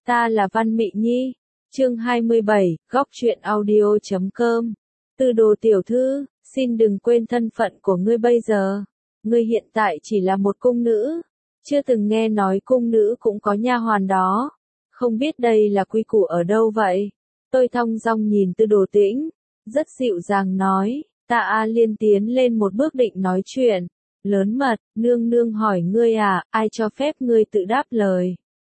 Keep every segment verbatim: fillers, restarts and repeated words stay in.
Ta là Văn Mị Nhi. Chương hai mươi bảy, góc truyện audio chấm com. Tư Đồ tiểu thư, xin đừng quên thân phận của ngươi bây giờ. Ngươi hiện tại chỉ là một cung nữ, chưa từng nghe nói cung nữ cũng có nha hoàn đó. Không biết đây là quy củ ở đâu vậy? Tôi thong dong nhìn Tư Đồ Tĩnh, rất dịu dàng nói. Ta A Liên tiến lên một bước định nói chuyện. Lớn mật, nương nương hỏi ngươi à, ai cho phép ngươi tự đáp lời?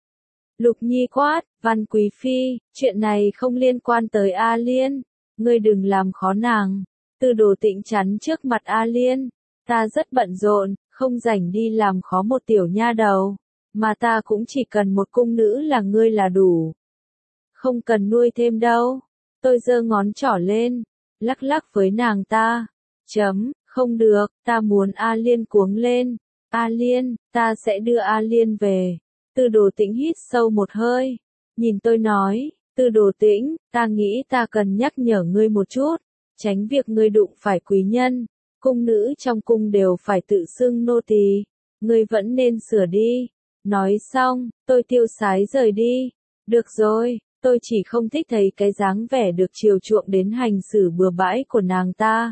Lục Nhi quát, Văn Quý Phi, chuyện này không liên quan tới A Liên, ngươi đừng làm khó nàng. Tư Đồ Tĩnh chắn trước mặt A Liên, ta rất bận rộn, không rảnh đi làm khó một tiểu nha đầu, mà ta cũng chỉ cần một cung nữ là ngươi là đủ. Không cần nuôi thêm đâu. Tôi giơ ngón trỏ lên, lắc lắc với nàng ta. Chấm, không được, ta muốn A Liên cuống lên. A Liên, ta sẽ đưa A Liên về. Tư Đồ Tĩnh hít sâu một hơi, nhìn tôi nói, Tư Đồ Tĩnh, ta nghĩ ta cần nhắc nhở ngươi một chút, tránh việc ngươi đụng phải quý nhân, cung nữ trong cung đều phải tự xưng nô tỳ, ngươi vẫn nên sửa đi. Nói xong, tôi tiêu sái rời đi. Được rồi, tôi chỉ không thích thấy cái dáng vẻ được chiều chuộng đến hành xử bừa bãi của nàng ta.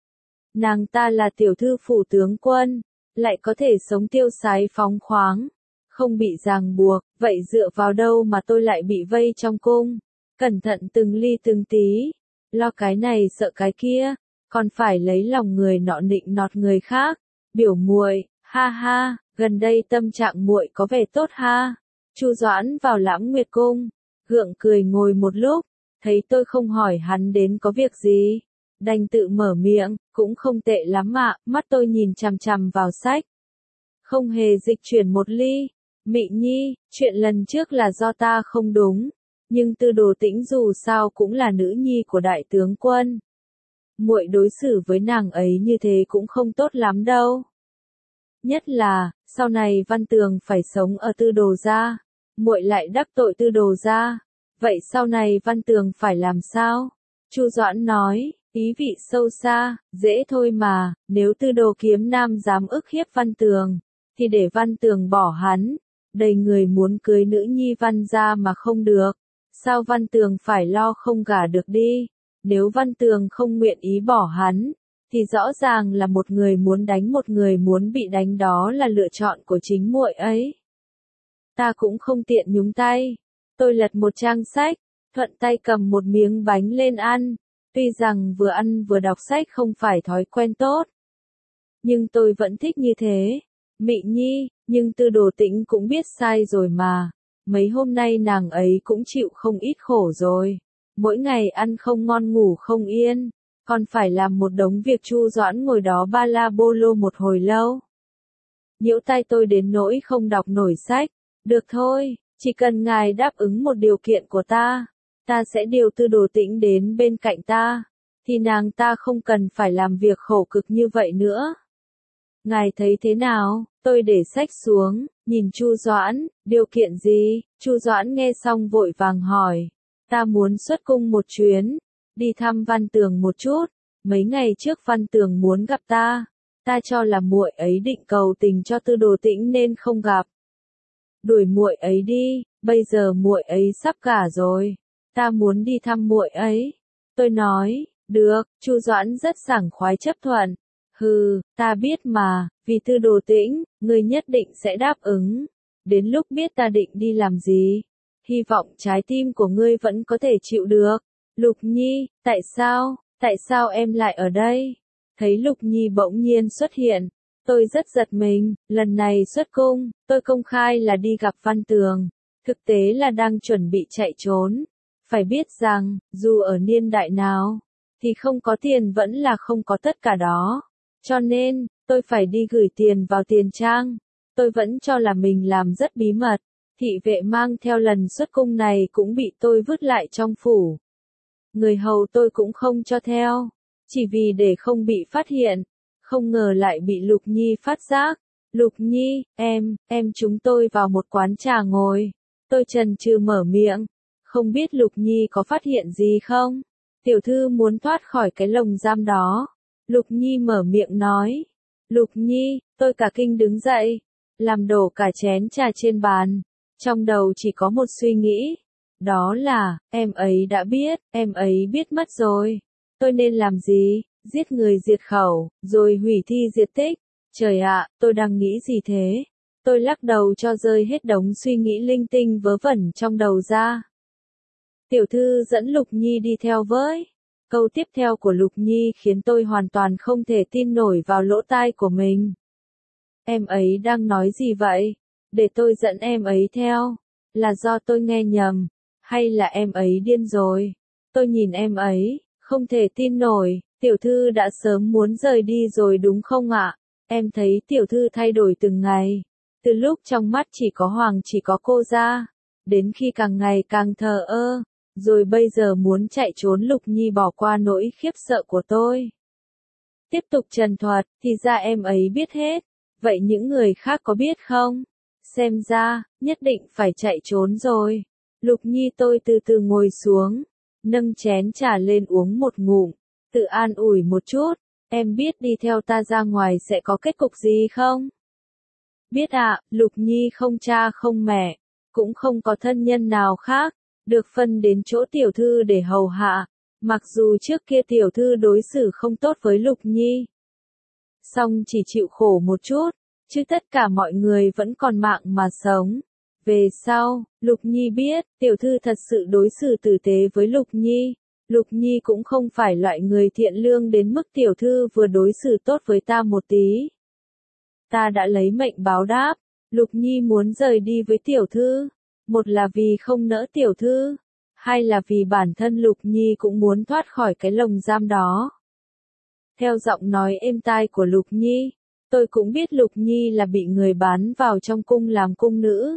Nàng ta là tiểu thư phủ tướng quân, lại có thể sống tiêu sái phóng khoáng, không bị ràng buộc, vậy dựa vào đâu mà tôi lại bị vây trong cung, cẩn thận từng ly từng tí, lo cái này sợ cái kia, còn phải lấy lòng người nọ nịnh nọt người khác. Biểu muội, ha ha, gần đây tâm trạng muội có vẻ tốt ha. Chu Doãn vào Lãng Nguyệt cung, gượng cười ngồi một lúc, thấy tôi không hỏi hắn đến có việc gì, đành tự mở miệng, cũng không tệ lắm ạ. Mắt tôi nhìn chằm chằm vào sách, không hề dịch chuyển một ly. Mị Nhi, chuyện lần trước là do ta không đúng, nhưng Tư Đồ Tĩnh dù sao cũng là nữ nhi của đại tướng quân. Muội đối xử với nàng ấy như thế cũng không tốt lắm đâu. Nhất là, sau này Văn Tường phải sống ở Tư Đồ gia, muội lại đắc tội Tư Đồ gia, vậy sau này Văn Tường phải làm sao? Chu Doãn nói, ý vị sâu xa, dễ thôi mà, nếu Tư Đồ Kiếm Nam dám ức hiếp Văn Tường, thì để Văn Tường bỏ hắn. Đầy người muốn cưới nữ nhi Văn gia mà không được, sao Văn Tường phải lo không gả được đi? Nếu Văn Tường không nguyện ý bỏ hắn, thì rõ ràng là một người muốn đánh một người muốn bị đánh, đó là lựa chọn của chính muội ấy. Ta cũng không tiện nhúng tay. Tôi lật một trang sách, thuận tay cầm một miếng bánh lên ăn. Tuy rằng vừa ăn vừa đọc sách không phải thói quen tốt, nhưng tôi vẫn thích như thế. Mị Nhi, nhưng Tư Đồ Tĩnh cũng biết sai rồi mà. Mấy hôm nay nàng ấy cũng chịu không ít khổ rồi. Mỗi ngày ăn không ngon ngủ không yên, còn phải làm một đống việc. Chu Doãn ngồi đó ba la bô lô một hồi lâu, nhiễu tai tôi đến nỗi không đọc nổi sách. Được thôi, chỉ cần ngài đáp ứng một điều kiện của ta, ta sẽ điều Tư Đồ Tĩnh đến bên cạnh ta, thì nàng ta không cần phải làm việc khổ cực như vậy nữa. Ngài thấy thế nào? Tôi để sách xuống, nhìn Chu Doãn, điều kiện gì? Chu Doãn nghe xong vội vàng hỏi, ta muốn xuất cung một chuyến, đi thăm Văn Tường một chút. Mấy ngày trước Văn Tường muốn gặp ta, ta cho là muội ấy định cầu tình cho Tư Đồ Tĩnh nên không gặp. Đuổi muội ấy đi, bây giờ muội ấy sắp gả rồi, ta muốn đi thăm muội ấy. Tôi nói, được. Chu Doãn rất sảng khoái chấp thuận. Hừ, ta biết mà, vì Tư Đồ Tĩnh, ngươi nhất định sẽ đáp ứng. Đến lúc biết ta định đi làm gì, hy vọng trái tim của ngươi vẫn có thể chịu được. Lục Nhi, tại sao, tại sao em lại ở đây? Thấy Lục Nhi bỗng nhiên xuất hiện, tôi rất giật mình. Lần này xuất cung, tôi công khai là đi gặp Văn Tường, thực tế là đang chuẩn bị chạy trốn. Phải biết rằng, dù ở niên đại nào, thì không có tiền vẫn là không có tất cả đó. Cho nên, tôi phải đi gửi tiền vào tiền trang. Tôi vẫn cho là mình làm rất bí mật. Thị vệ mang theo lần xuất cung này cũng bị tôi vứt lại trong phủ. Người hầu tôi cũng không cho theo, chỉ vì để không bị phát hiện. Không ngờ lại bị Lục Nhi phát giác. Lục Nhi, em, em chúng tôi vào một quán trà ngồi. Tôi chần chừ mở miệng. Không biết Lục Nhi có phát hiện gì không? Tiểu thư muốn thoát khỏi cái lồng giam đó. Lục Nhi mở miệng nói. Lục Nhi, tôi cả kinh đứng dậy, làm đổ cả chén trà trên bàn. Trong đầu chỉ có một suy nghĩ. Đó là, em ấy đã biết, em ấy biết mất rồi. Tôi nên làm gì? Giết người diệt khẩu, rồi hủy thi diệt tích. Trời ạ, tôi đang nghĩ gì thế? Tôi lắc đầu cho rơi hết đống suy nghĩ linh tinh vớ vẩn trong đầu ra. Tiểu thư dẫn Lục Nhi đi theo với. Câu tiếp theo của Lục Nhi khiến tôi hoàn toàn không thể tin nổi vào lỗ tai của mình. Em ấy đang nói gì vậy? Để tôi dẫn em ấy theo. Là do tôi nghe nhầm. Hay là em ấy điên rồi? Tôi nhìn em ấy, không thể tin nổi. Tiểu thư đã sớm muốn rời đi rồi đúng không ạ? Em thấy tiểu thư thay đổi từng ngày. Từ lúc trong mắt chỉ có Hoàng chỉ có cô ra. Đến khi càng ngày càng thờ ơ. Rồi bây giờ muốn chạy trốn. Lục Nhi bỏ qua nỗi khiếp sợ của tôi. Tiếp tục trần thuật, thì ra em ấy biết hết. Vậy những người khác có biết không? Xem ra, nhất định phải chạy trốn rồi. Lục Nhi tôi từ từ ngồi xuống. Nâng chén trà lên uống một ngụm. Tự an ủi một chút. Em biết đi theo ta ra ngoài sẽ có kết cục gì không? Biết ạ, à, Lục Nhi không cha không mẹ. Cũng không có thân nhân nào khác. Được phân đến chỗ tiểu thư để hầu hạ. Mặc dù trước kia tiểu thư đối xử không tốt với Lục Nhi. Song chỉ chịu khổ một chút. Chứ tất cả mọi người vẫn còn mạng mà sống. Về sau, Lục Nhi biết, tiểu thư thật sự đối xử tử tế với Lục Nhi. Lục Nhi cũng không phải loại người thiện lương đến mức tiểu thư vừa đối xử tốt với ta một tí. Ta đã lấy mệnh báo đáp. Lục Nhi muốn rời đi với tiểu thư. Một là vì không nỡ tiểu thư. Hai là vì bản thân Lục Nhi cũng muốn thoát khỏi cái lồng giam đó. Theo giọng nói êm tai của Lục Nhi, tôi cũng biết Lục Nhi là bị người bán vào trong cung làm cung nữ.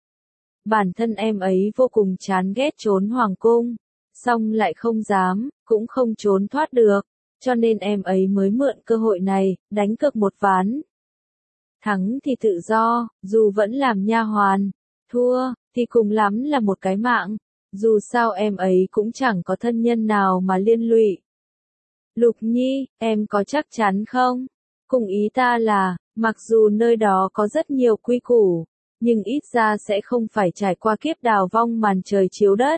Bản thân em ấy vô cùng chán ghét trốn hoàng cung, song lại không dám, cũng không trốn thoát được, cho nên em ấy mới mượn cơ hội này, đánh cược một ván. Thắng thì tự do, dù vẫn làm nha hoàn, thua, thì cùng lắm là một cái mạng, dù sao em ấy cũng chẳng có thân nhân nào mà liên lụy. Lục Nhi, em có chắc chắn không? Cùng ý ta là, mặc dù nơi đó có rất nhiều quy củ, nhưng ít ra sẽ không phải trải qua kiếp đào vong màn trời chiếu đất.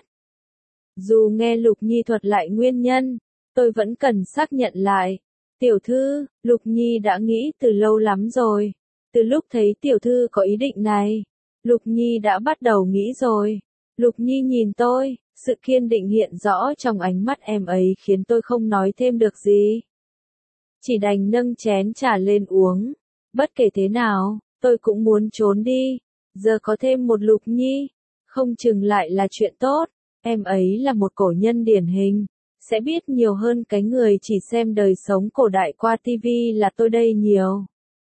Dù nghe Lục Nhi thuật lại nguyên nhân, tôi vẫn cần xác nhận lại. Tiểu thư, Lục Nhi đã nghĩ từ lâu lắm rồi. Từ lúc thấy tiểu thư có ý định này, Lục Nhi đã bắt đầu nghĩ rồi. Lục Nhi nhìn tôi, sự kiên định hiện rõ trong ánh mắt em ấy khiến tôi không nói thêm được gì. Chỉ đành nâng chén trà lên uống. Bất kể thế nào, tôi cũng muốn trốn đi. Giờ có thêm một Lục Nhi, không chừng lại là chuyện tốt. Em ấy là một cổ nhân điển hình, sẽ biết nhiều hơn cái người chỉ xem đời sống cổ đại qua tivi là tôi đây nhiều.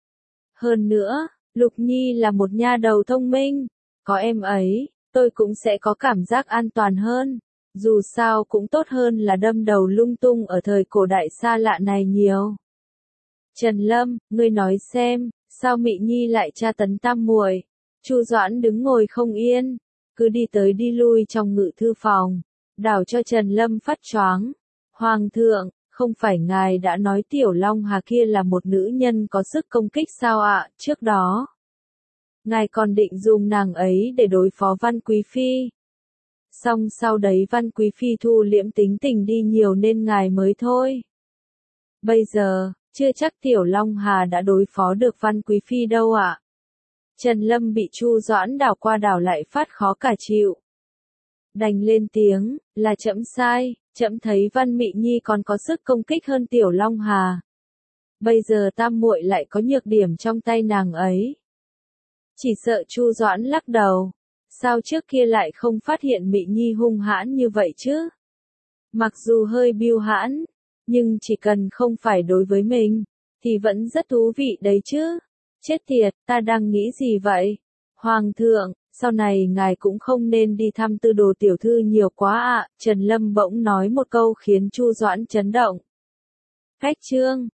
Hơn nữa, Lục Nhi là một nha đầu thông minh. Có em ấy, tôi cũng sẽ có cảm giác an toàn hơn. Dù sao cũng tốt hơn là đâm đầu lung tung ở thời cổ đại xa lạ này nhiều. Trần Lâm, ngươi nói xem, sao Mị Nhi lại tra tấn tam muội? Chu Doãn đứng ngồi không yên, cứ đi tới đi lui trong ngự thư phòng, đảo cho Trần Lâm phát choáng. Hoàng thượng, không phải ngài đã nói Tiểu Long Hà kia là một nữ nhân có sức công kích sao ạ? Trước đó, ngài còn định dùng nàng ấy để đối phó Văn Quý Phi. Xong sau đấy Văn Quý Phi thu liễm tính tình đi nhiều nên ngài mới thôi. Bây giờ, chưa chắc Tiểu Long Hà đã đối phó được Văn Quý Phi đâu ạ. Trần Lâm bị Chu Doãn đảo qua đảo lại phát khó cả chịu. Đành lên tiếng, là trẫm sai, trẫm thấy Văn Mị Nhi còn có sức công kích hơn Tiểu Long Hà. Bây giờ tam muội lại có nhược điểm trong tay nàng ấy. Chỉ sợ Chu Doãn lắc đầu. Sao trước kia lại không phát hiện Mị Nhi hung hãn như vậy chứ? Mặc dù hơi bưu hãn, nhưng chỉ cần không phải đối với mình, thì vẫn rất thú vị đấy chứ. Chết tiệt, ta đang nghĩ gì vậy? Hoàng thượng, sau này ngài cũng không nên đi thăm Tư Đồ tiểu thư nhiều quá ạ. À. Trần Lâm bỗng nói một câu khiến Chu Doãn chấn động. Cách chương